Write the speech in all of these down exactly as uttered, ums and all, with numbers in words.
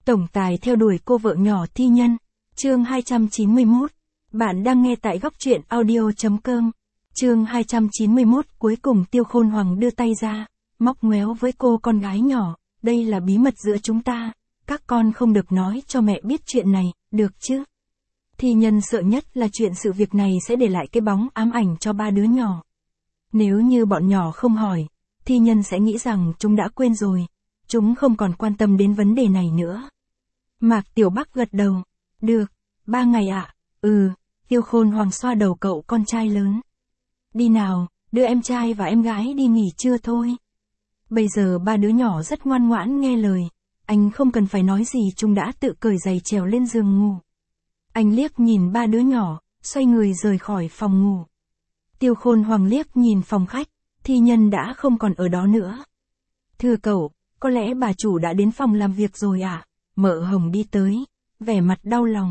Tổng tài theo đuổi cô vợ nhỏ thi nhân. Chương hai trăm chín mươi mốt. Bạn đang nghe tại góc truyện audio chấm com. Chương hai trăm chín mươi mốt. Cuối cùng Tiêu Khôn Hoàng đưa tay ra, móc ngoéo với cô con gái nhỏ. Đây là bí mật giữa chúng ta. Các con không được nói cho mẹ biết chuyện này, được chứ? Thi nhân sợ nhất là chuyện sự việc này sẽ để lại cái bóng ám ảnh cho ba đứa nhỏ. Nếu như bọn nhỏ không hỏi, thi nhân sẽ nghĩ rằng chúng đã quên rồi. Chúng không còn quan tâm đến vấn đề này nữa. Mạc Tiểu Bắc gật đầu. Được, ba ngày ạ. À? Ừ, Tiêu Khôn Hoàng xoa đầu cậu con trai lớn. Đi nào, đưa em trai và em gái đi nghỉ trưa thôi. Bây giờ ba đứa nhỏ rất ngoan ngoãn nghe lời. Anh không cần phải nói gì, chúng đã tự cởi giày trèo lên giường ngủ. Anh liếc nhìn ba đứa nhỏ, xoay người rời khỏi phòng ngủ. Tiêu Khôn Hoàng liếc nhìn phòng khách, thi nhân đã không còn ở đó nữa. Thưa cậu, có lẽ bà chủ đã đến phòng làm việc rồi ạ. À? Mợ Hồng đi tới, vẻ mặt đau lòng.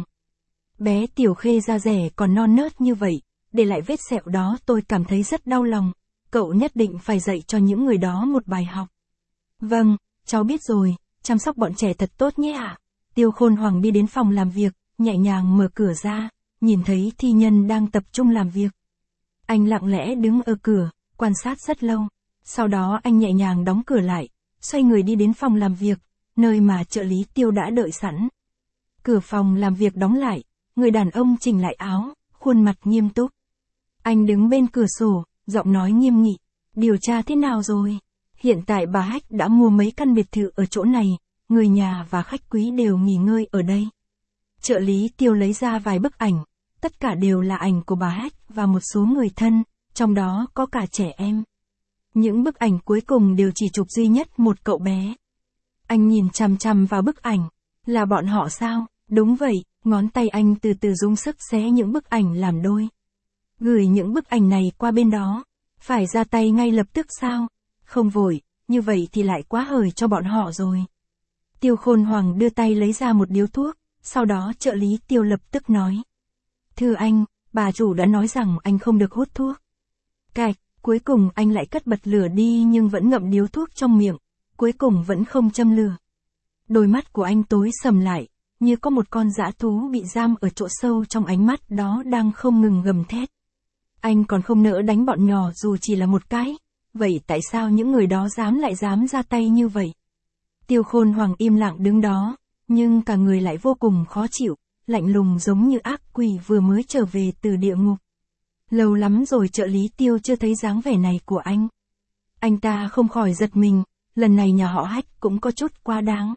Bé Tiểu Khê da rẻ còn non nớt như vậy, để lại vết sẹo đó tôi cảm thấy rất đau lòng. Cậu nhất định phải dạy cho những người đó một bài học. Vâng, cháu biết rồi, chăm sóc bọn trẻ thật tốt nhé ạ. À? Tiêu Khôn Hoàng đi đến phòng làm việc, nhẹ nhàng mở cửa ra, nhìn thấy thi nhân đang tập trung làm việc. Anh lặng lẽ đứng ở cửa, quan sát rất lâu. Sau đó anh nhẹ nhàng đóng cửa lại, xoay người đi đến phòng làm việc, nơi mà trợ lý Tiêu đã đợi sẵn. Cửa phòng làm việc đóng lại, người đàn ông chỉnh lại áo, khuôn mặt nghiêm túc. Anh đứng bên cửa sổ, giọng nói nghiêm nghị. Điều tra thế nào rồi? Hiện tại bà Hách đã mua mấy căn biệt thự ở chỗ này, người nhà và khách quý đều nghỉ ngơi ở đây. Trợ lý Tiêu lấy ra vài bức ảnh, tất cả đều là ảnh của bà Hách và một số người thân, trong đó có cả trẻ em. Những bức ảnh cuối cùng đều chỉ chụp duy nhất một cậu bé. Anh nhìn chằm chằm vào bức ảnh. Là bọn họ sao? Đúng vậy, ngón tay anh từ từ dùng sức xé những bức ảnh làm đôi. Gửi những bức ảnh này qua bên đó. Phải ra tay ngay lập tức sao? Không vội, như vậy thì lại quá hời cho bọn họ rồi. Tiêu Khôn Hoàng đưa tay lấy ra một điếu thuốc, sau đó trợ lý Tiêu lập tức nói. Thưa anh, bà chủ đã nói rằng anh không được hút thuốc. Cạch, cuối cùng anh lại cất bật lửa đi nhưng vẫn ngậm điếu thuốc trong miệng, cuối cùng vẫn không châm lửa. Đôi mắt của anh tối sầm lại, như có một con dã thú bị giam ở chỗ sâu trong ánh mắt đó đang không ngừng gầm thét. Anh còn không nỡ đánh bọn nhỏ dù chỉ là một cái, vậy tại sao những người đó dám lại dám ra tay như vậy? Tiêu Khôn Hoàng im lặng đứng đó, nhưng cả người lại vô cùng khó chịu, lạnh lùng giống như ác quỷ vừa mới trở về từ địa ngục. Lâu lắm rồi trợ lý Tiêu chưa thấy dáng vẻ này của anh. Anh ta không khỏi giật mình, lần này nhà họ Hách cũng có chút quá đáng.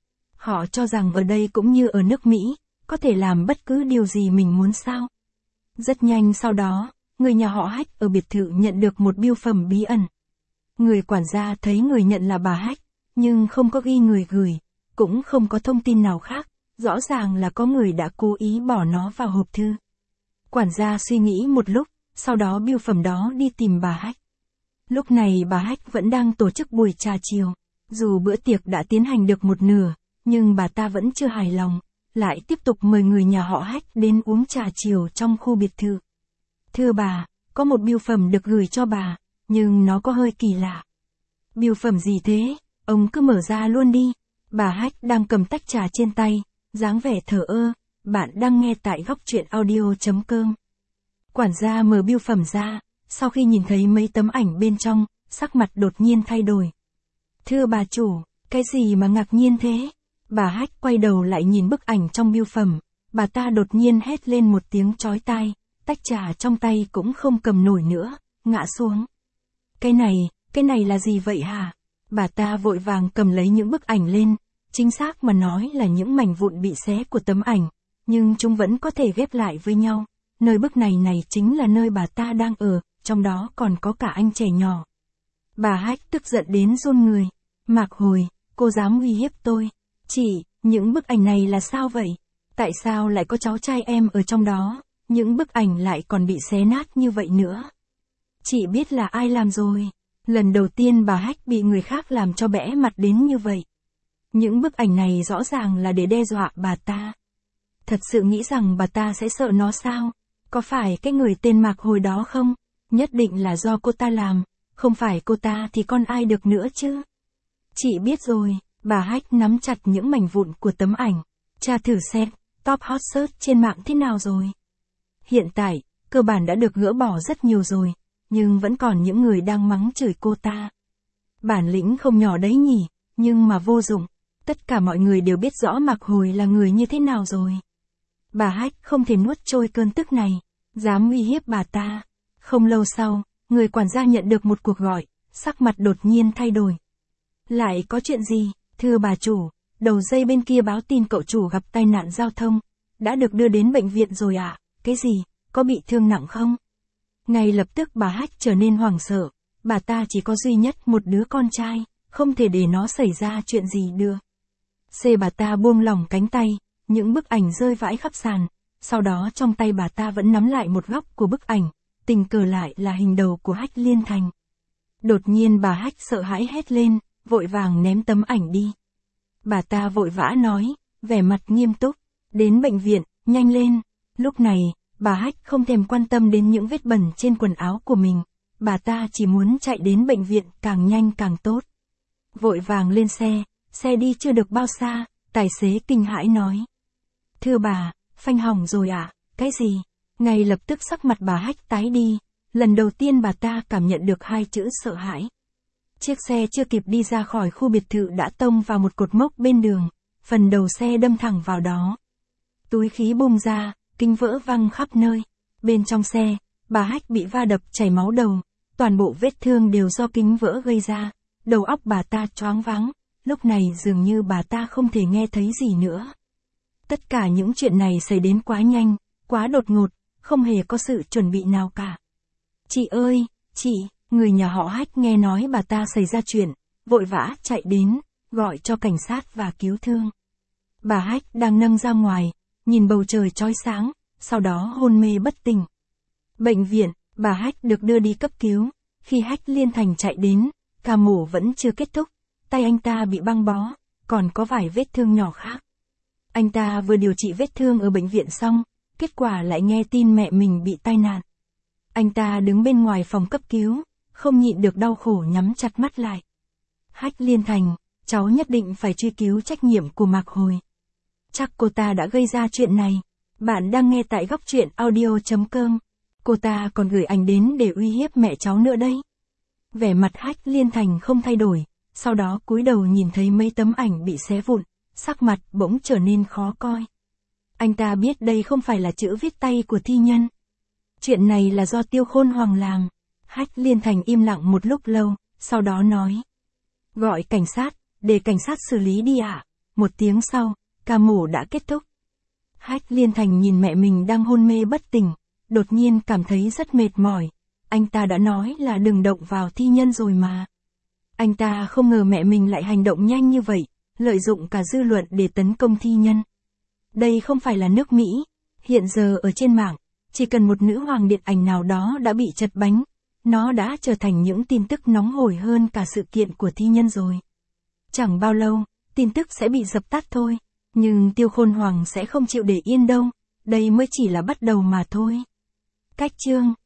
Họ cho rằng ở đây cũng như ở nước Mỹ, có thể làm bất cứ điều gì mình muốn sao. Rất nhanh sau đó, người nhà họ Hách ở biệt thự nhận được một bưu phẩm bí ẩn. Người quản gia thấy người nhận là bà Hách, nhưng không có ghi người gửi, cũng không có thông tin nào khác, rõ ràng là có người đã cố ý bỏ nó vào hộp thư. Quản gia suy nghĩ một lúc, sau đó bưu phẩm đó đi tìm bà Hách. Lúc này bà Hách vẫn đang tổ chức buổi trà chiều, dù bữa tiệc đã tiến hành được một nửa, nhưng bà ta vẫn chưa hài lòng, lại tiếp tục mời người nhà họ Hách đến uống trà chiều trong khu biệt thự. Thưa bà, có một bưu phẩm được gửi cho bà, nhưng nó có hơi kỳ lạ. Bưu phẩm gì thế? Ông cứ mở ra luôn đi. Bà Hách đang cầm tách trà trên tay, dáng vẻ thờ ơ. Bạn đang nghe tại góc truyện audio chấm com. Quản gia mở bưu phẩm ra, sau khi nhìn thấy mấy tấm ảnh bên trong, sắc mặt đột nhiên thay đổi. Thưa bà chủ, cái gì mà ngạc nhiên thế? Bà Hách quay đầu lại nhìn bức ảnh trong bưu phẩm, bà ta đột nhiên hét lên một tiếng chói tai, tách trà trong tay cũng không cầm nổi nữa, ngã xuống. Cái này, cái này là gì vậy hả? Bà ta vội vàng cầm lấy những bức ảnh lên, chính xác mà nói là những mảnh vụn bị xé của tấm ảnh, nhưng chúng vẫn có thể ghép lại với nhau. Nơi bức này này chính là nơi bà ta đang ở, trong đó còn có cả anh trẻ nhỏ. Bà Hách tức giận đến run người. Mạc Hồi, cô dám uy hiếp tôi. Chị, những bức ảnh này là sao vậy? Tại sao lại có cháu trai em ở trong đó? Những bức ảnh lại còn bị xé nát như vậy nữa. Chị biết là ai làm rồi. Lần đầu tiên bà Hách bị người khác làm cho bẽ mặt đến như vậy. Những bức ảnh này rõ ràng là để đe dọa bà ta. Thật sự nghĩ rằng bà ta sẽ sợ nó sao? Có phải cái người tên Mạc Hồi đó không? Nhất định là do cô ta làm, không phải cô ta thì còn ai được nữa chứ? Chị biết rồi, Bà Hách nắm chặt những mảnh vụn của tấm ảnh. Tra thử xem, top hot search trên mạng thế nào rồi. Hiện tại, cơ bản đã được gỡ bỏ rất nhiều rồi, nhưng vẫn còn những người đang mắng chửi cô ta. Bản lĩnh không nhỏ đấy nhỉ, nhưng mà vô dụng. Tất cả mọi người đều biết rõ Mạc Hồi là người như thế nào rồi. Bà Hách không thể nuốt trôi cơn tức này, dám uy hiếp bà ta. Không lâu sau, người quản gia nhận được một cuộc gọi, sắc mặt đột nhiên thay đổi. Lại có chuyện gì, thưa bà chủ, đầu dây bên kia báo tin cậu chủ gặp tai nạn giao thông, đã được đưa đến bệnh viện rồi ạ, à? Cái gì, có bị thương nặng không? Ngay lập tức bà Hách trở nên hoảng sợ, bà ta chỉ có duy nhất một đứa con trai, không thể để nó xảy ra chuyện gì được. C bà ta buông lỏng cánh tay, những bức ảnh rơi vãi khắp sàn, sau đó trong tay bà ta vẫn nắm lại một góc của bức ảnh, tình cờ lại là hình đầu của Hách Liên Thành. Đột nhiên bà Hách sợ hãi hét lên, vội vàng ném tấm ảnh đi. Bà ta vội vã nói, vẻ mặt nghiêm túc, đến bệnh viện, nhanh lên. Lúc này, bà Hách không thèm quan tâm đến những vết bẩn trên quần áo của mình, bà ta chỉ muốn chạy đến bệnh viện càng nhanh càng tốt. Vội vàng lên xe, xe đi chưa được bao xa, tài xế kinh hãi nói. Thưa bà, phanh hỏng rồi ạ, à? Cái gì? Ngay lập tức sắc mặt bà Hách tái đi, lần đầu tiên bà ta cảm nhận được hai chữ sợ hãi. Chiếc xe chưa kịp đi ra khỏi khu biệt thự đã tông vào một cột mốc bên đường, phần đầu xe đâm thẳng vào đó. Túi khí bung ra, kính vỡ văng khắp nơi. Bên trong xe, bà Hách bị va đập chảy máu đầu, toàn bộ vết thương đều do kính vỡ gây ra, đầu óc bà ta choáng váng, lúc này dường như bà ta không thể nghe thấy gì nữa. Tất cả những chuyện này xảy đến quá nhanh, quá đột ngột, không hề có sự chuẩn bị nào cả. Chị ơi, chị, người nhà họ Hách nghe nói bà ta xảy ra chuyện, vội vã chạy đến, gọi cho cảnh sát và cứu thương. Bà Hách đang nâng ra ngoài, nhìn bầu trời chói sáng, sau đó hôn mê bất tỉnh. Bệnh viện, bà Hách được đưa đi cấp cứu, khi Hách Liên Thành chạy đến, ca mổ vẫn chưa kết thúc, tay anh ta bị băng bó, còn có vài vết thương nhỏ khác. Anh ta vừa điều trị vết thương ở bệnh viện xong, kết quả lại nghe tin mẹ mình bị tai nạn. Anh ta đứng bên ngoài phòng cấp cứu, không nhịn được đau khổ nhắm chặt mắt lại. Hách Liên Thành, cháu nhất định phải truy cứu trách nhiệm của Mạc Hồi. Chắc cô ta đã gây ra chuyện này. Bạn đang nghe tại góc truyện audio chấm com. Cô ta còn gửi ảnh đến để uy hiếp mẹ cháu nữa đấy. Vẻ mặt Hách Liên Thành không thay đổi, sau đó cúi đầu nhìn thấy mấy tấm ảnh bị xé vụn, sắc mặt bỗng trở nên khó coi. Anh ta biết đây không phải là chữ viết tay của thi nhân. Chuyện này là do Tiêu Khôn Hoàng làm. Hách Liên Thành im lặng một lúc lâu, sau đó nói. Gọi cảnh sát, để cảnh sát xử lý đi ạ. À? Một tiếng sau, ca mổ đã kết thúc. Hách Liên Thành nhìn mẹ mình đang hôn mê bất tỉnh, đột nhiên cảm thấy rất mệt mỏi. Anh ta đã nói là đừng động vào thi nhân rồi mà. Anh ta không ngờ mẹ mình lại hành động nhanh như vậy, lợi dụng cả dư luận để tấn công thi nhân. Đây không phải là nước Mỹ, hiện giờ ở trên mạng, chỉ cần một nữ hoàng điện ảnh nào đó đã bị chật bánh, nó đã trở thành những tin tức nóng hổi hơn cả sự kiện của thi nhân rồi. Chẳng bao lâu, tin tức sẽ bị dập tắt thôi, nhưng Tiêu Khôn Hoàng sẽ không chịu để yên đâu, đây mới chỉ là bắt đầu mà thôi. Cách chương